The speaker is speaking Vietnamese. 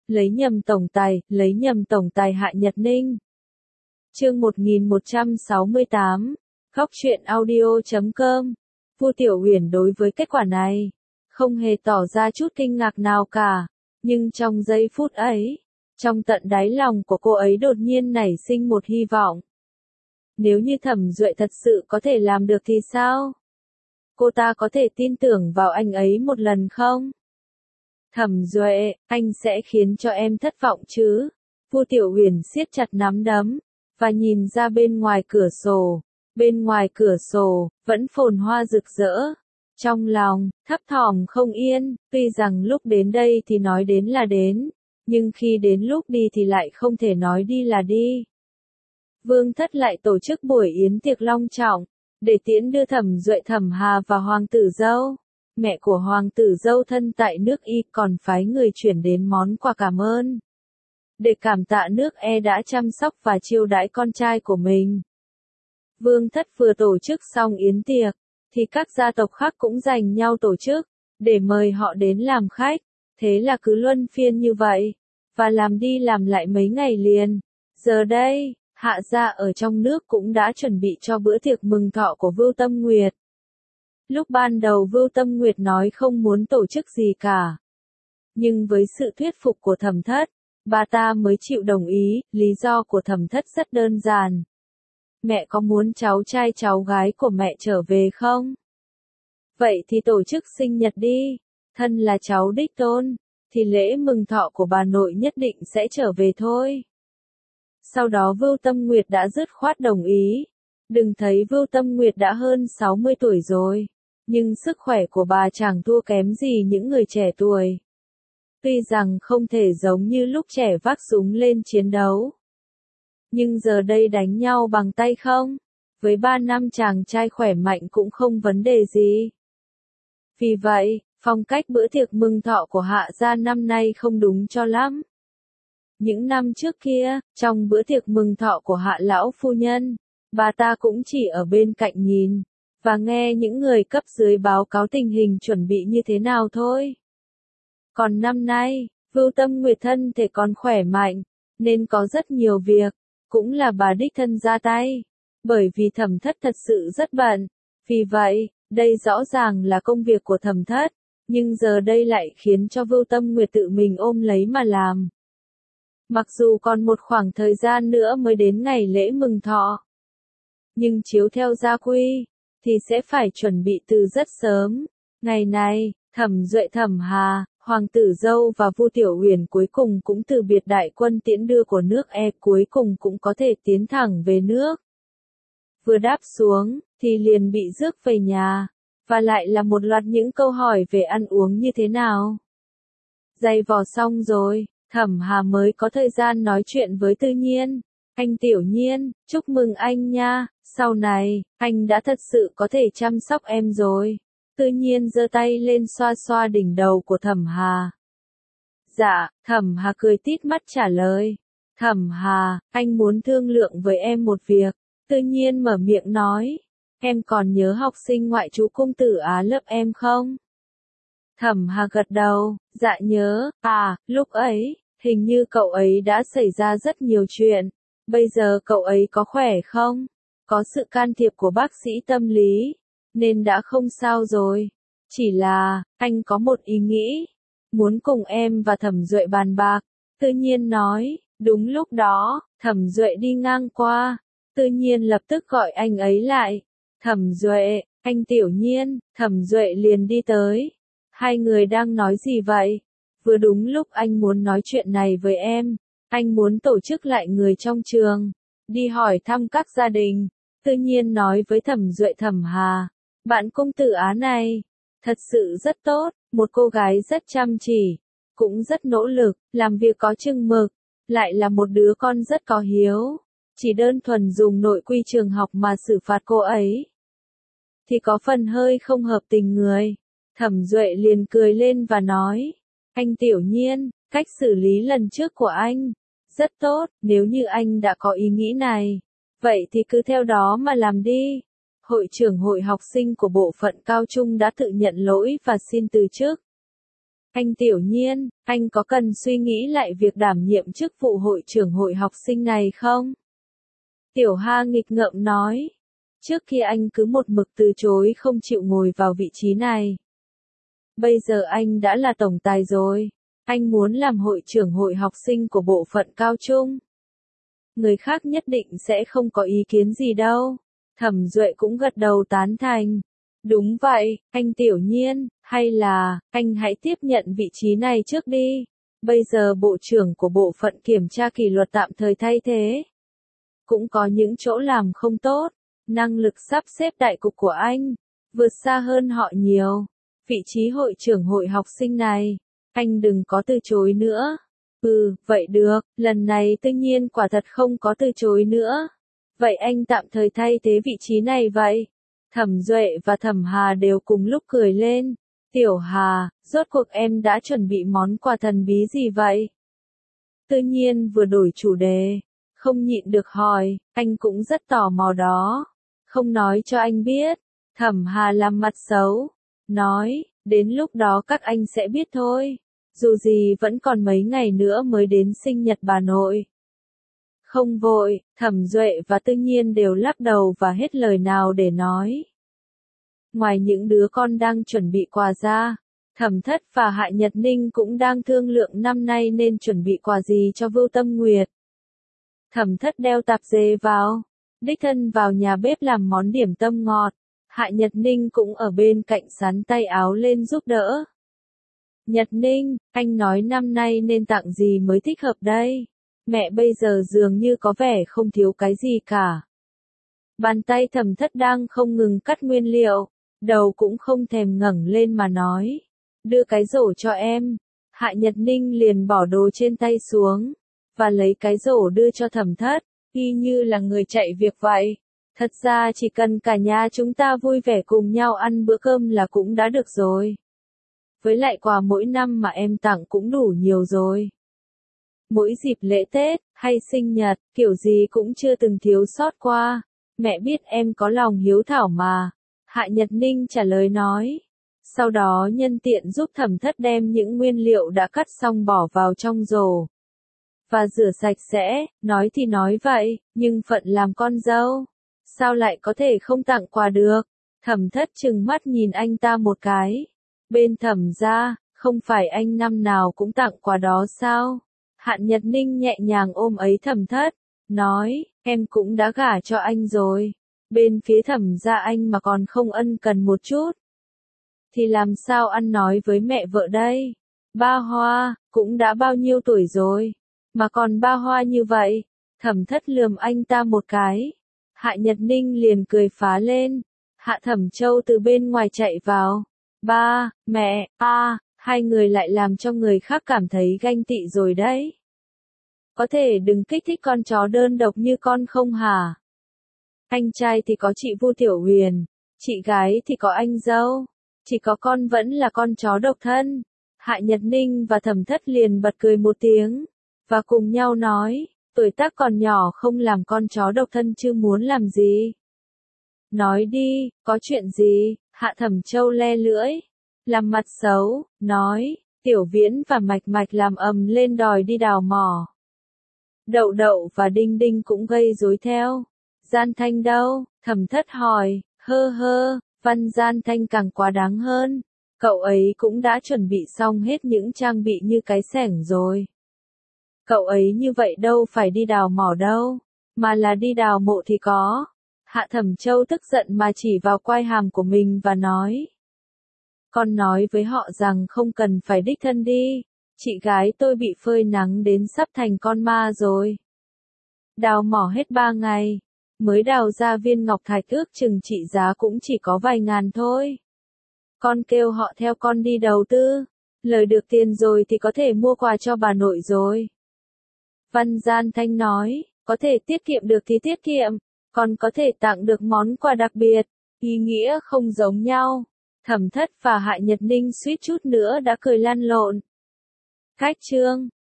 lấy nhầm tổng tài Hạ Nhật Ninh. Chương 1168, Góc truyện audio.com. Vu Tiểu Uyển đối với kết quả này không hề tỏ ra chút kinh ngạc nào cả, nhưng trong giây phút ấy, trong tận đáy lòng của cô ấy đột nhiên nảy sinh một hy vọng. Nếu như Thẩm Duệ thật sự có thể làm được thì sao? Cô ta có thể tin tưởng vào anh ấy một lần không? Thẩm Duệ, anh sẽ khiến cho em thất vọng chứ? Vu Tiểu Uyển siết chặt nắm đấm và nhìn ra bên ngoài cửa sổ. Bên ngoài cửa sổ vẫn phồn hoa rực rỡ. Trong lòng thấp thỏm không yên, tuy rằng lúc đến đây thì nói đến là đến, nhưng khi đến lúc đi thì lại không thể nói đi là đi. Vương thất lại tổ chức buổi yến tiệc long trọng để tiễn đưa Thẩm Duệ, Thẩm Hà và hoàng tử dâu. Mẹ của hoàng tử dâu thân tại nước Y còn phái người chuyển đến món quà cảm ơn, để cảm tạ nước E đã chăm sóc và chiêu đãi con trai của mình. Vương thất vừa tổ chức xong yến tiệc, thì các gia tộc khác cũng giành nhau tổ chức, để mời họ đến làm khách. Thế là cứ luân phiên như vậy, và làm đi làm lại mấy ngày liền. Giờ đây, Hạ gia ở trong nước cũng đã chuẩn bị cho bữa tiệc mừng thọ của Vưu Tâm Nguyệt. Lúc ban đầu Vưu Tâm Nguyệt nói không muốn tổ chức gì cả, nhưng với sự thuyết phục của Thẩm thất, bà ta mới chịu đồng ý. Lý do của Thẩm thất rất đơn giản. Mẹ có muốn cháu trai cháu gái của mẹ trở về không? Vậy thì tổ chức sinh nhật đi. Thân là cháu đích tôn, thì lễ mừng thọ của bà nội nhất định sẽ trở về thôi. Sau đó Vưu Tâm Nguyệt đã dứt khoát đồng ý. Đừng thấy Vưu Tâm Nguyệt đã hơn 60 tuổi rồi, nhưng sức khỏe của bà chẳng thua kém gì những người trẻ tuổi. Tuy rằng không thể giống như lúc trẻ vác súng lên chiến đấu, nhưng giờ đây đánh nhau bằng tay không, với 3 năm chàng trai khỏe mạnh cũng không vấn đề gì. Vì vậy, phong cách bữa tiệc mừng thọ của Hạ gia năm nay không đúng cho lắm. Những năm trước kia, trong bữa tiệc mừng thọ của Hạ lão phu nhân, bà ta cũng chỉ ở bên cạnh nhìn, và nghe những người cấp dưới báo cáo tình hình chuẩn bị như thế nào thôi. Còn năm nay, Vưu Tâm Nguyệt thân thể còn khỏe mạnh, nên có rất nhiều việc, cũng là bà đích thân ra tay, bởi vì Thẩm thất thật sự rất bận. Vì vậy, đây rõ ràng là công việc của Thẩm thất, nhưng giờ đây lại khiến cho Vưu Tâm Nguyệt tự mình ôm lấy mà làm. Mặc dù còn một khoảng thời gian nữa mới đến ngày lễ mừng thọ, nhưng chiếu theo gia quy, thì sẽ phải chuẩn bị từ rất sớm. Ngày này, Thẩm Duệ, Thẩm Hà, hoàng tử dâu và Vu Tiểu Uyển cuối cùng cũng từ biệt đại quân tiễn đưa của nước E, cuối cùng cũng có thể tiến thẳng về nước. Vừa đáp xuống, thì liền bị rước về nhà, và lại là một loạt những câu hỏi về ăn uống như thế nào. Giày vò xong rồi, Thẩm Hà mới có thời gian nói chuyện với Tư Nhiên. Anh Tiểu Nhiên, chúc mừng anh nha, sau này, anh đã thật sự có thể chăm sóc em rồi. Tư Nhiên giơ tay lên xoa xoa đỉnh đầu của Thẩm Hà. Dạ, Thẩm Hà cười tít mắt trả lời. Thẩm Hà, anh muốn thương lượng với em một việc. Tư Nhiên mở miệng nói. Em còn nhớ học sinh ngoại trú cung tử Á lớp em không? Thẩm Hà gật đầu, dạ nhớ. Lúc ấy, hình như cậu ấy đã xảy ra rất nhiều chuyện. Bây giờ cậu ấy có khỏe không? Có sự can thiệp của bác sĩ tâm lý, nên đã không sao rồi. Chỉ là, anh có một ý nghĩ, muốn cùng em và Thẩm Duệ bàn bạc. Tư Nhiên nói. Đúng lúc đó, Thẩm Duệ đi ngang qua. Tư Nhiên lập tức gọi anh ấy lại. Thẩm Duệ, anh Tiểu Nhiên. Thẩm Duệ liền đi tới. Hai người đang nói gì vậy? Vừa đúng lúc anh muốn nói chuyện này với em. Anh muốn tổ chức lại người trong trường, đi hỏi thăm các gia đình. Tư Nhiên nói với Thẩm Duệ, Thẩm Hà. Bạn công tử Á này, thật sự rất tốt, một cô gái rất chăm chỉ, cũng rất nỗ lực, làm việc có chừng mực, lại là một đứa con rất có hiếu. Chỉ đơn thuần dùng nội quy trường học mà xử phạt cô ấy, thì có phần hơi không hợp tình người. Thẩm Duệ liền cười lên và nói. Anh Tiểu Nhiên, cách xử lý lần trước của anh rất tốt, nếu như anh đã có ý nghĩ này, vậy thì cứ theo đó mà làm đi. Hội trưởng hội học sinh của bộ phận cao trung đã tự nhận lỗi và xin từ chức. Anh Tiểu Nhiên, anh có cần suy nghĩ lại việc đảm nhiệm chức vụ hội trưởng hội học sinh này không? Tiểu Hà nghịch ngợm nói. Trước kia anh cứ một mực từ chối không chịu ngồi vào vị trí này. Bây giờ anh đã là tổng tài rồi. Anh muốn làm hội trưởng hội học sinh của bộ phận cao trung. Người khác nhất định sẽ không có ý kiến gì đâu. Thẩm Duệ cũng gật đầu tán thành. Đúng vậy, anh Tiểu Nhiên, hay là, anh hãy tiếp nhận vị trí này trước đi. Bây giờ bộ trưởng của bộ phận kiểm tra kỷ luật tạm thời thay thế. Cũng có những chỗ làm không tốt. Năng lực sắp xếp đại cục của anh vượt xa hơn họ nhiều. Vị trí hội trưởng hội học sinh này, anh đừng có từ chối nữa. Vậy được, lần này tự nhiên quả thật không có từ chối nữa. Vậy anh tạm thời thay thế vị trí này vậy. Thẩm Duệ và Thẩm Hà đều cùng lúc cười lên. Tiểu Hà, rốt cuộc em đã chuẩn bị món quà thần bí gì vậy? Tự nhiên vừa đổi chủ đề, không nhịn được hỏi, anh cũng rất tò mò đó. Không nói cho anh biết. Thẩm Hà làm mặt xấu, nói, đến lúc đó các anh sẽ biết thôi. Dù gì vẫn còn mấy ngày nữa mới đến sinh nhật bà nội. Không vội, Thẩm Duệ và Tự Nhiên đều lắc đầu và hết lời nào để nói. Ngoài những đứa con đang chuẩn bị quà ra, Thẩm Thất và Hạ Nhật Ninh cũng đang thương lượng năm nay nên chuẩn bị quà gì cho Vưu Tâm Nguyệt. Thẩm Thất đeo tạp dề vào, đích thân vào nhà bếp làm món điểm tâm ngọt. Hạ Nhật Ninh cũng ở bên cạnh sắn tay áo lên giúp đỡ. Nhật Ninh, anh nói năm nay nên tặng gì mới thích hợp đây? Mẹ bây giờ dường như có vẻ không thiếu cái gì cả. Bàn tay Thẩm Thất đang không ngừng cắt nguyên liệu, đầu cũng không thèm ngẩng lên mà nói. Đưa cái rổ cho em. Hạ Nhật Ninh liền bỏ đồ trên tay xuống, và lấy cái rổ đưa cho Thẩm Thất, y như là người chạy việc vậy. Thật ra chỉ cần cả nhà chúng ta vui vẻ cùng nhau ăn bữa cơm là cũng đã được rồi. Với lại quà mỗi năm mà em tặng cũng đủ nhiều rồi. Mỗi dịp lễ Tết, hay sinh nhật, kiểu gì cũng chưa từng thiếu sót qua. Mẹ biết em có lòng hiếu thảo mà. Hạ Nhật Ninh trả lời nói. Sau đó nhân tiện giúp Thẩm Thất đem những nguyên liệu đã cắt xong bỏ vào trong rổ. Và rửa sạch sẽ, nói thì nói vậy, nhưng phận làm con dâu. Sao lại có thể không tặng quà được? Thẩm Thất trừng mắt nhìn anh ta một cái. Bên Thẩm gia, không phải anh năm nào cũng tặng quà đó sao? Hạ Nhật Ninh nhẹ nhàng ôm ấy Thẩm Thất, nói, em cũng đã gả cho anh rồi. Bên phía Thẩm gia anh mà còn không ân cần một chút. Thì làm sao ăn nói với mẹ vợ đây? Ba Hoa, cũng đã bao nhiêu tuổi rồi, mà còn ba Hoa như vậy? Thẩm Thất lườm anh ta một cái. Hạ Nhật Ninh liền cười phá lên. Hạ Thẩm Châu từ bên ngoài chạy vào. Ba, mẹ, hai người lại làm cho người khác cảm thấy ganh tị rồi đấy. Có thể đừng kích thích con chó đơn độc như con không hả? Anh trai thì có chị Vu Tiểu Huyền, chị gái thì có anh dâu, chỉ có con vẫn là con chó độc thân. Hạ Nhật Ninh và Thẩm Thất liền bật cười một tiếng, và cùng nhau nói, tuổi tác còn nhỏ không làm con chó độc thân chứ muốn làm gì? Nói đi, có chuyện gì? Hạ Thẩm Châu le lưỡi, làm mặt xấu, nói, Tiểu Viễn và Mạch Mạch làm ầm lên đòi đi đào mỏ. Đậu Đậu và Đinh Đinh cũng gây rối theo. Gian Thanh đâu? Thẩm Thất hỏi, Văn Gian Thanh càng quá đáng hơn. Cậu ấy cũng đã chuẩn bị xong hết những trang bị như cái xẻng rồi. Cậu ấy như vậy đâu phải đi đào mỏ đâu, mà là đi đào mộ thì có. Hạ Thẩm Châu tức giận mà chỉ vào quai hàm của mình và nói. Con nói với họ rằng không cần phải đích thân đi. Chị gái tôi bị phơi nắng đến sắp thành con ma rồi. Đào mỏ hết 3 ngày, mới đào ra viên ngọc thạch ước chừng trị giá cũng chỉ có vài ngàn thôi. Con kêu họ theo con đi đầu tư, lời được tiền rồi thì có thể mua quà cho bà nội rồi. Văn Gian Thanh nói, có thể tiết kiệm được thì tiết kiệm, còn có thể tặng được món quà đặc biệt, ý nghĩa không giống nhau. Thẩm Thất và Hạ Nhật Ninh suýt chút nữa đã cười lăn lộn. Cách chương